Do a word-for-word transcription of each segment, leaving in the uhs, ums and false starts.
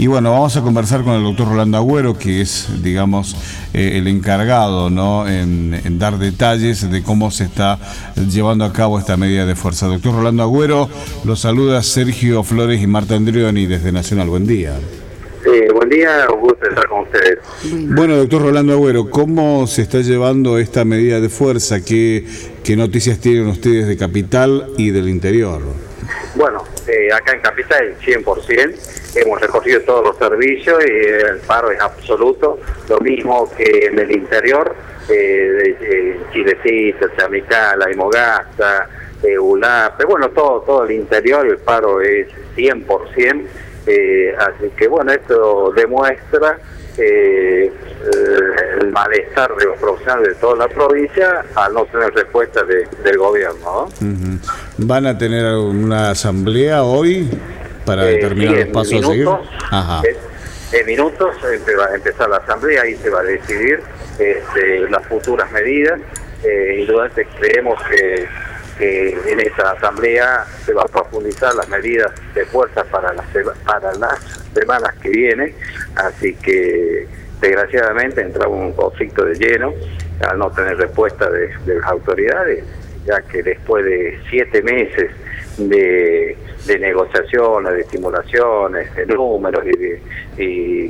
Y bueno, vamos a conversar con el doctor Rolando Agüero, que es, digamos, eh, el encargado, ¿no?, en, en dar detalles de cómo se está llevando a cabo esta medida de fuerza. Doctor Rolando Agüero, los saluda Sergio Flores y Marta Andrioni desde Nacional. Buen día. Sí, buen día, un gusto estar con ustedes. Bueno, doctor Rolando Agüero, ¿cómo se está llevando esta medida de fuerza? ¿Qué, qué noticias tienen ustedes de Capital y del interior? Bueno, eh, acá en Capital, cien por ciento, hemos recogido todos los servicios y el paro es absoluto, lo mismo que en el interior, eh, de, de Chilecita, Chamicala, Imogasta, eh, Ulape, bueno, todo, todo el interior, el paro es cien por ciento. Eh, así que bueno, esto demuestra eh, eh, el malestar de los profesionales de toda la provincia al no tener respuesta de, del gobierno, ¿no? Uh-huh. ¿Van a tener una asamblea hoy para eh, determinar sí, los pasos minutos, a seguir? Ajá. En, en minutos va a empezar la asamblea, ahí se va a decidir este, las futuras medidas eh, y durante creemos que que en esa asamblea se va a profundizar las medidas de fuerza para las, para las semanas que vienen, así que desgraciadamente entramos en un conflicto de lleno al no tener respuesta de, de las autoridades, ya que después de siete meses de, de negociaciones, de estimulaciones, de números y de, y,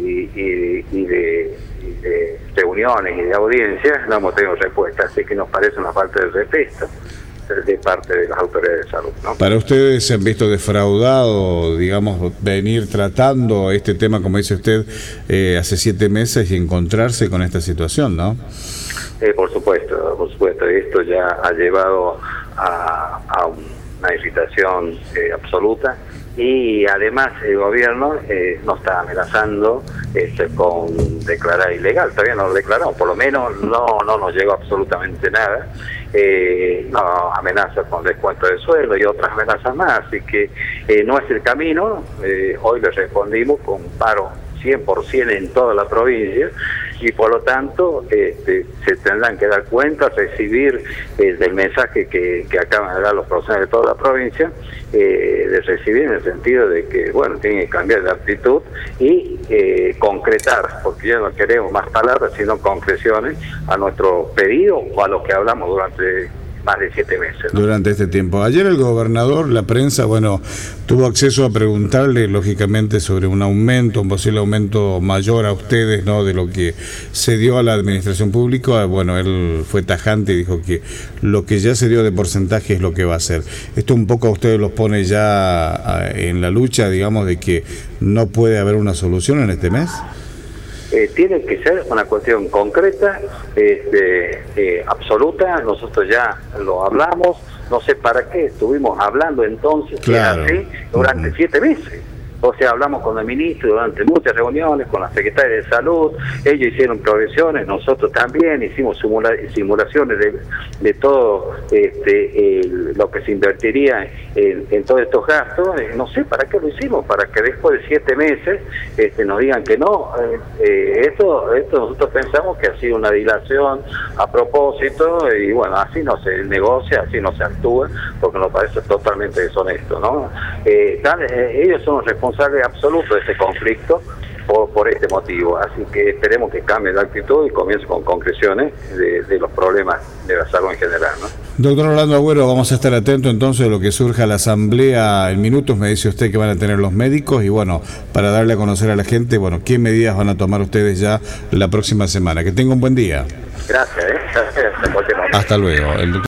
y, y de, y de reuniones y de audiencias, no hemos tenido respuesta, así que nos parece una falta de respeto de parte de las autoridades de salud, ¿no? ¿Para ustedes se han visto defraudados, digamos, venir tratando este tema, como dice usted, eh, hace siete meses y encontrarse con esta situación, no? Eh, por supuesto, por supuesto. Esto ya ha llevado a, a una irritación eh, absoluta y además el gobierno eh, nos está amenazando este, con declarar ilegal. Todavía no lo declaramos, por lo menos no, no nos llegó absolutamente nada. Eh, no, amenazas con descuento de sueldo y otras amenazas más, así que eh, no es el camino. Eh, hoy le respondimos con paro cien por ciento en toda la provincia y por lo tanto este, se tendrán que dar cuenta, recibir eh, del mensaje que, que acaban de dar los profesionales de toda la provincia, eh, de recibir en el sentido de que bueno, tienen que cambiar de actitud y eh, concretar, porque ya no queremos más palabras sino concreciones a nuestro pedido o a lo que hablamos durante más de siete meses, ¿no? Durante este tiempo. Ayer el gobernador, la prensa, bueno, tuvo acceso a preguntarle, lógicamente, sobre un aumento, un posible aumento mayor a ustedes, ¿no?, de lo que se dio a la administración pública. Bueno, él fue tajante y dijo que lo que ya se dio de porcentaje es lo que va a hacer. Esto un poco a ustedes los pone ya en la lucha, digamos, de que no puede haber una solución en este mes. Eh, tiene que ser una cuestión concreta, este, eh, absoluta. Nosotros ya lo hablamos, no sé para qué estuvimos hablando entonces, claro, así, durante uh-huh. siete meses. O sea, hablamos con el ministro durante muchas reuniones, con la secretaria de Salud, ellos hicieron proyecciones, nosotros también hicimos simula simulaciones de, de todo este, el, lo que se invertiría en, en todos estos gastos. Eh, no sé para qué lo hicimos, para que después de siete meses este, nos digan que no. Eh, eh, esto, esto nosotros pensamos que ha sido una dilación a propósito y bueno, así no se negocia, así no se actúa, porque nos parece totalmente deshonesto, ¿no? Eh, tal, eh, ellos son los responsables absoluto de este conflicto por, por este motivo, así que esperemos que cambie la actitud y comience con concreciones de, de los problemas de la salud en general, ¿no? Doctor Rolando Agüero, vamos a estar atentos entonces a lo que surja la asamblea en minutos. Me dice usted que van a tener los médicos y bueno, para darle a conocer a la gente, bueno, qué medidas van a tomar ustedes ya la próxima semana. Que tenga un buen día. Gracias, ¿eh? Gracias. Hasta luego. El